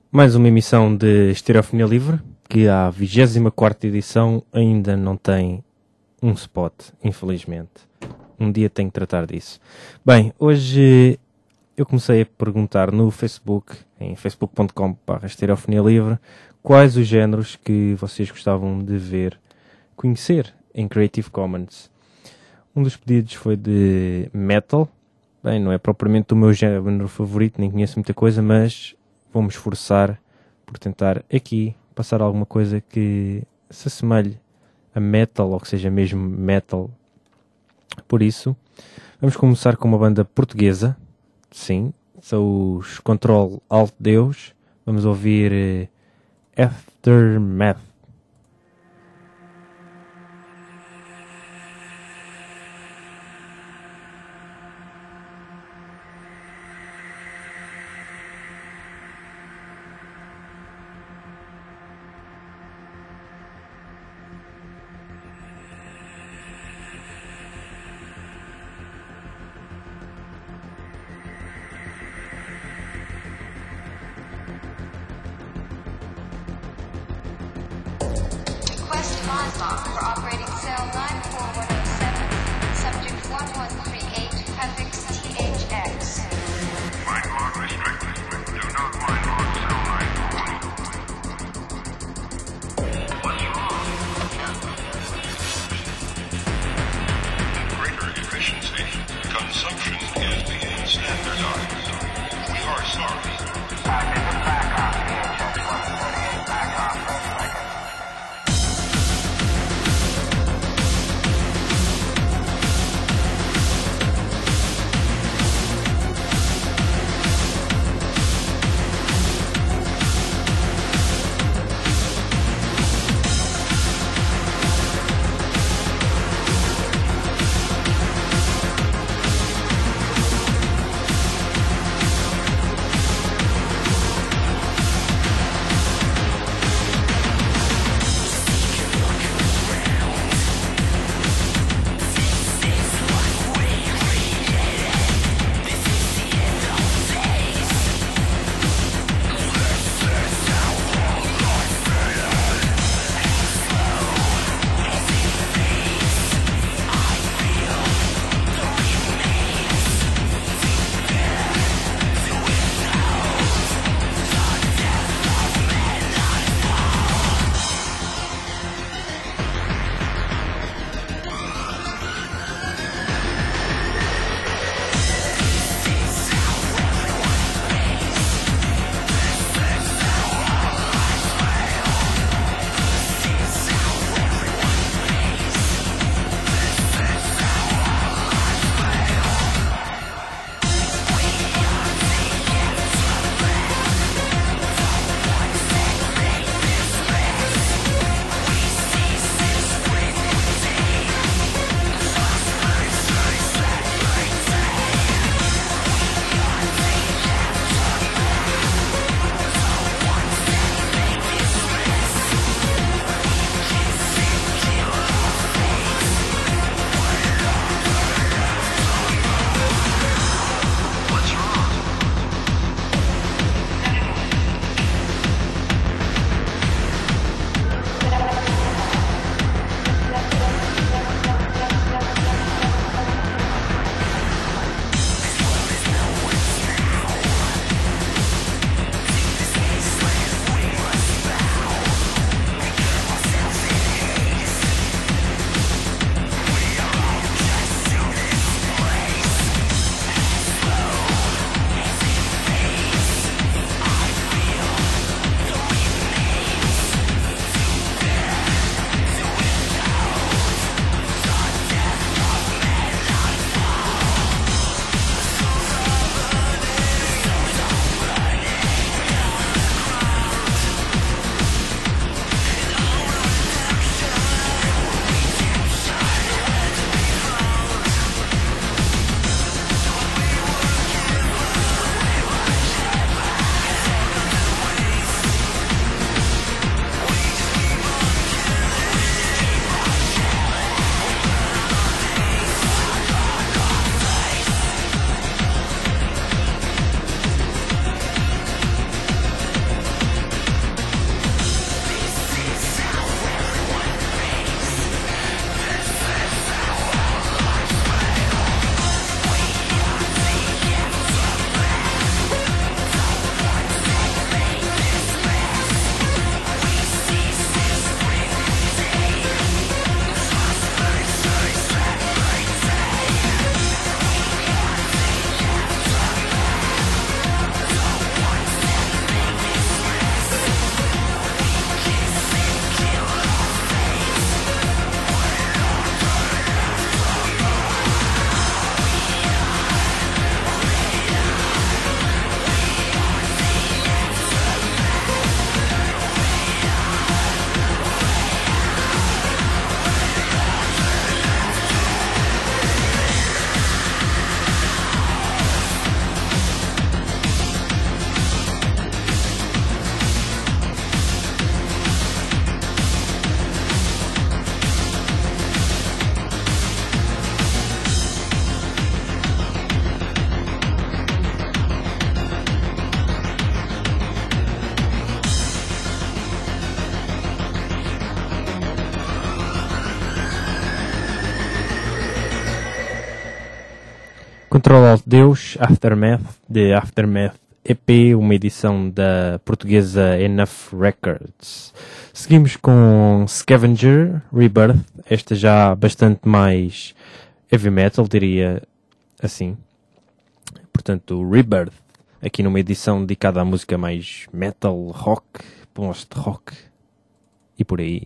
Mais uma emissão de Estereofonia Livre, que a 24ª edição ainda não tem um spot, infelizmente. Um dia tenho que tratar disso. Bem, hoje eu comecei a perguntar no Facebook, em facebook.com/Estereofonia Livre, quais os géneros que vocês gostavam de ver, conhecer em Creative Commons. Um dos pedidos foi de metal. Bem, não é propriamente o meu género favorito, nem conheço muita coisa, mas vou-me esforçar por tentar aqui passar alguma coisa que se assemelhe a metal, ou que seja mesmo metal. Por isso, vamos começar com uma banda portuguesa. Sim, são os Control Alt Deus. Vamos ouvir Aftermath. Control Alt Deus, Aftermath, de Aftermath EP, uma edição da portuguesa Enough Records. Seguimos com Scavenger, Rebirth, esta já bastante mais heavy metal, diria assim. Portanto, Rebirth, aqui numa edição dedicada à música mais metal, rock, post-rock e por aí.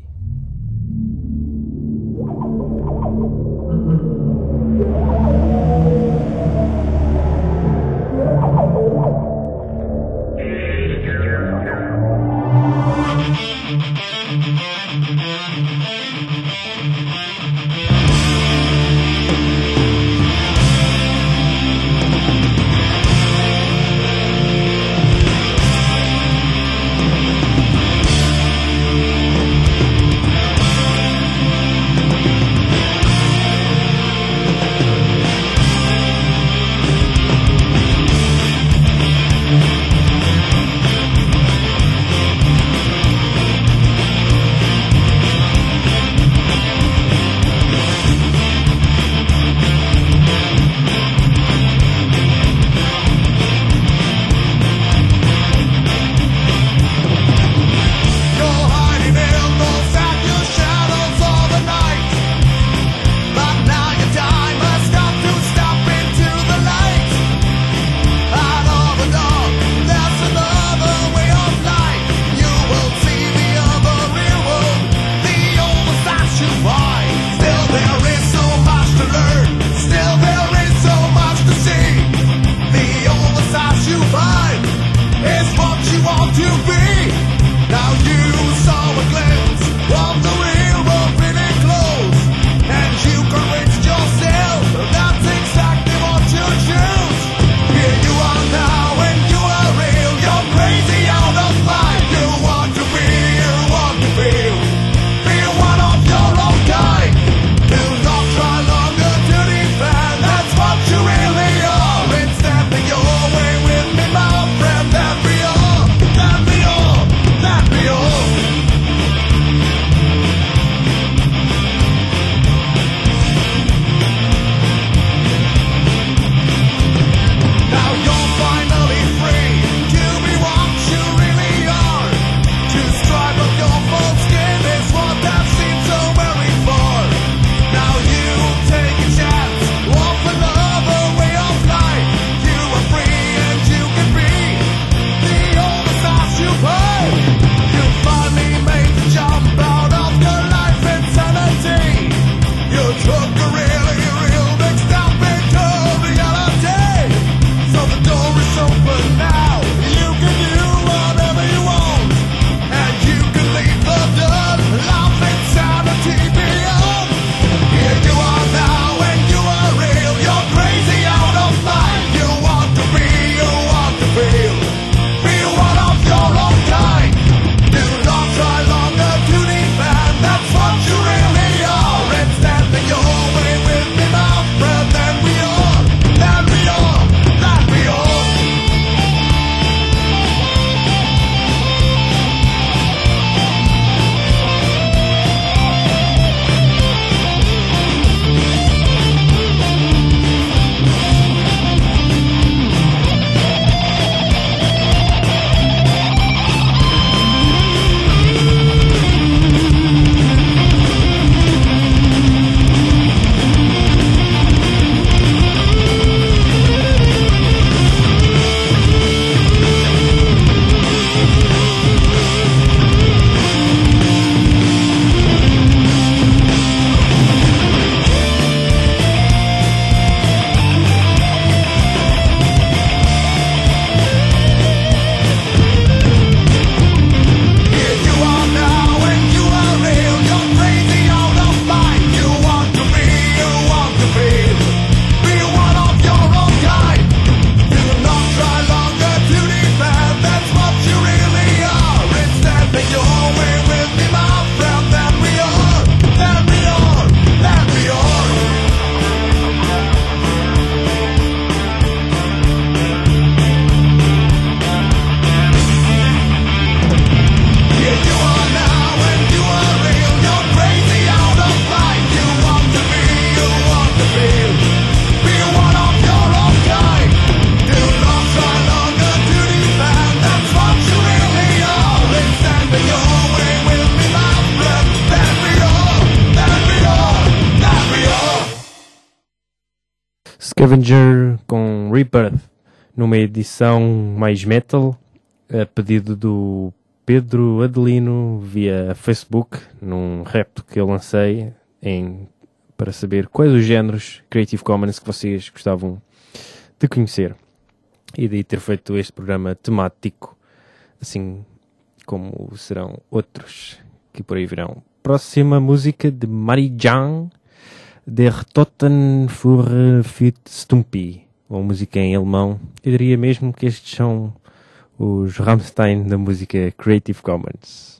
Scavenger com Rebirth, numa edição mais metal, a pedido do Pedro Adelino via Facebook, num repto que eu lancei para saber quais os géneros Creative Commons que vocês gostavam de conhecer. E daí ter feito este programa temático, assim como serão outros que por aí virão. Próxima música de Marijan, Der Toten für Fit Stumpy, uma música em alemão. Eu diria mesmo que estes são os Rammstein da música Creative Commons.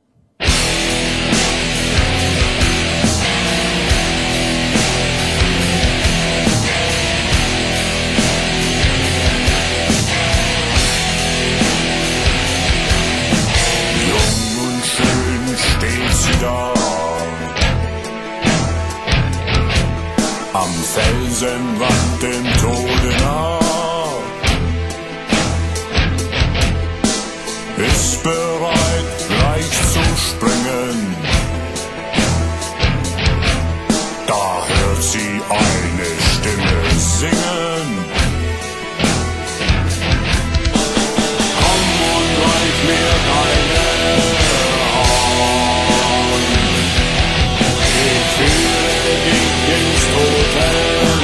Am Felsenrand dem Tode nah, ist bereit, gleich zu springen. Da hört sie eine Stimme singen. Komm und reich mir deine Hand. Ich führe dich ins Totenland.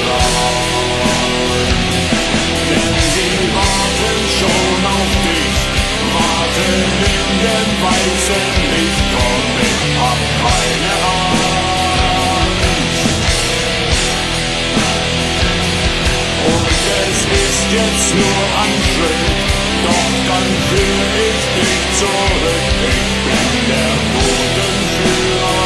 Denn sie warten schon auf dich, warten in dem weißen Licht. Komm, ich hab keine Angst. Und es ist jetzt nur ein Schritt, doch dann führ ich dich zurück. Ich bin der Bodenführer.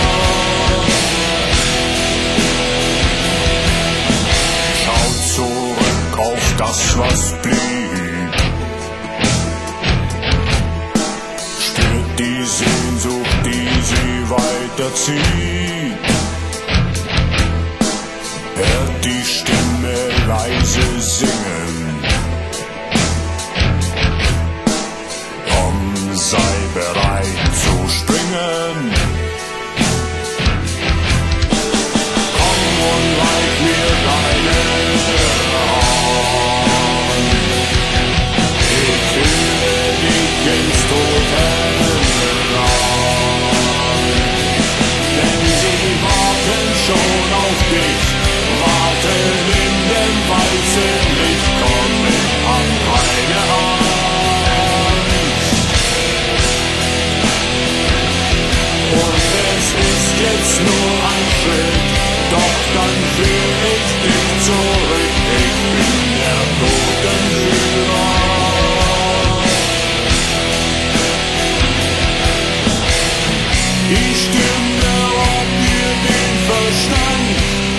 Schau zurück auf das, was blieb. Spürt die Sehnsucht, die sie weiterzieht. Hört die Stimme leise singen. Komm, sei bereit zu springen. Komm und reich mir deine Hand. Ich führe dich ins Totenland. Denn sie warten schon auf dich, warten in dem weißen Licht. Komm, ich hab keine Angst. Und es ist jetzt nur ein Schritt, doch dann führ ich dich zurück. Ich bin der Totenführer. Die Stimme raubt mir den Verstand.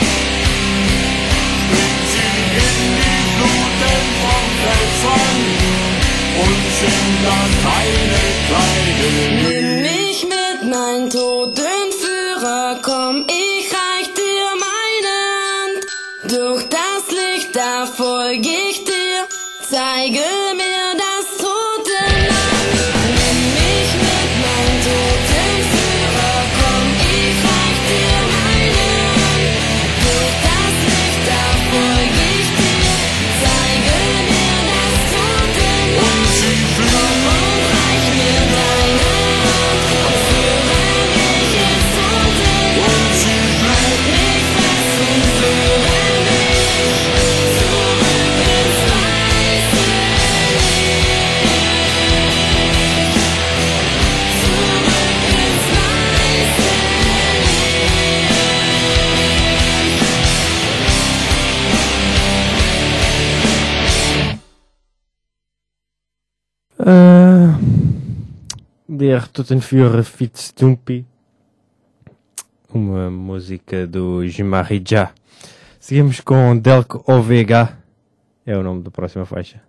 Bringt sie in die Fluten vom Felsrand und sind dann keine kleine Nimm mich mit, mein Totenführer, komm, ich reich dir meine Hand. Durch das Licht, da folg ich dir, zeige mir das Totenland. Nimm mich mit, mein Totenführer, komm, ich reich dir meine Hand. Durch das Licht, da folg ich dir, zeige mir das Totenland. und sie flügen. Und reich mir deine Hand, und führe mich ins Totenland. Und sie Halt mich fest und führe mich zurück ins weiße Der Totenführer Fit Stumpy, uma música do Jimarija. Seguimos com Delco OVH, é o nome da próxima faixa.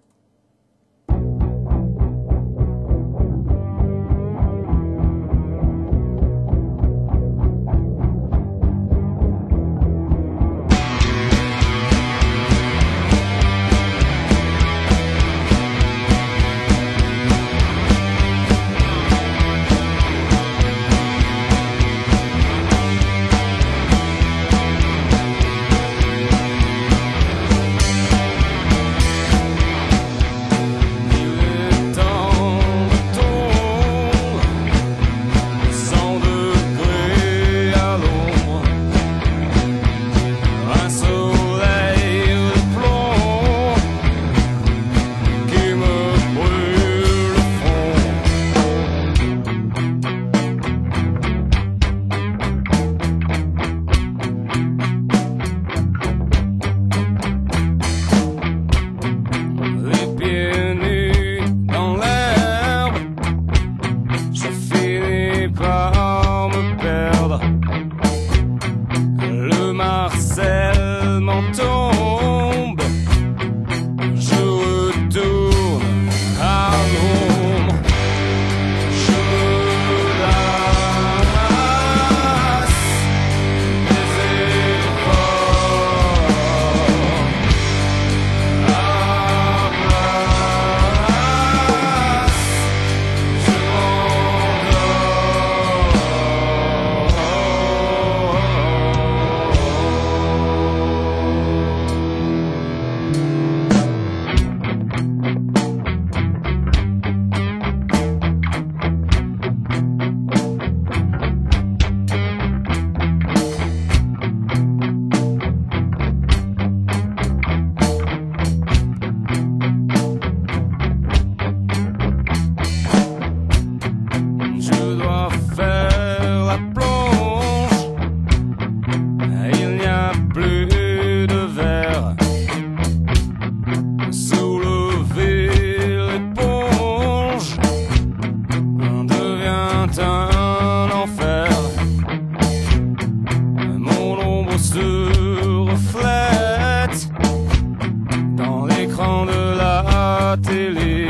la télé.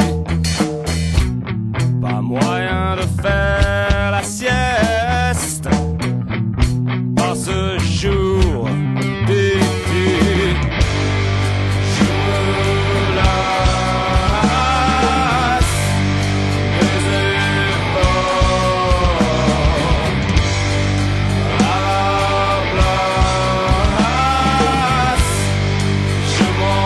Pas moyen de faire la sieste par ce jour d'été. Je me lasse des efforts à la place. Je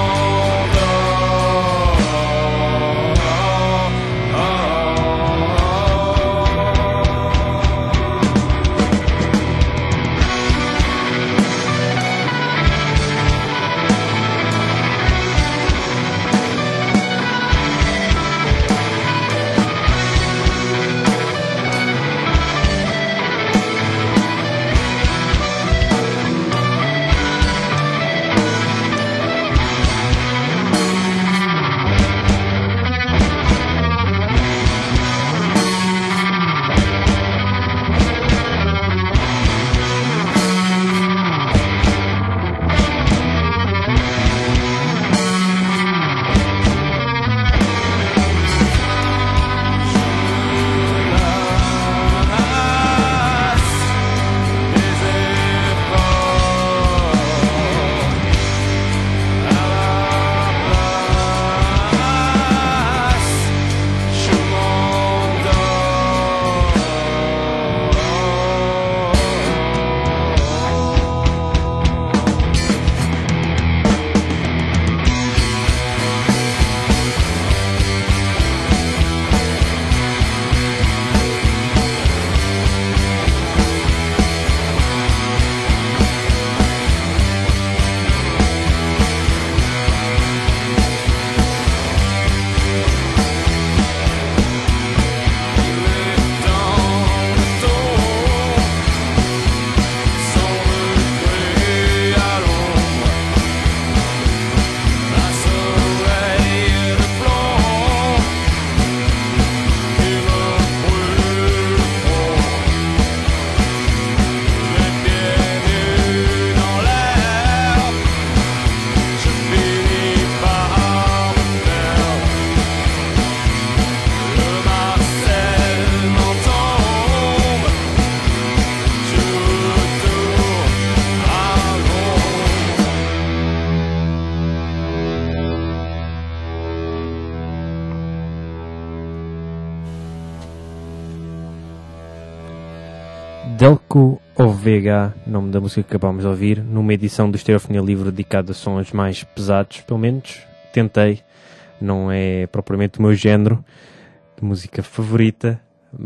Delco OVH, nome da música que acabámos de ouvir, numa edição do Estereofonia Livre dedicada a sons mais pesados, pelo menos tentei, não é propriamente o meu género de música favorita,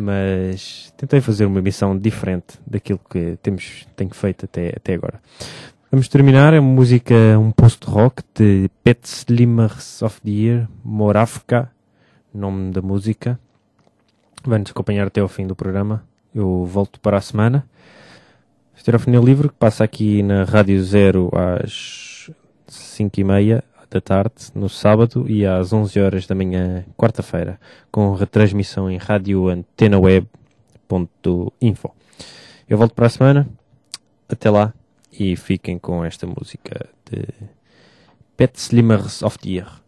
mas tentei fazer uma emissão diferente daquilo que tenho feito até agora. Vamos terminar, é uma música, um post-rock de Pet Slimmers of the Year, Moravka, nome da música. Vai-nos acompanhar até ao fim do programa. Eu volto para a semana. Estereofonia Livre, que passa aqui na Rádio Zero às 5h30 da tarde, no sábado, e às 11 horas da manhã, quarta-feira, com retransmissão em radioantenaweb.info. Eu volto para a semana. Até lá. E fiquem com esta música de Pet Slimmers of the Year.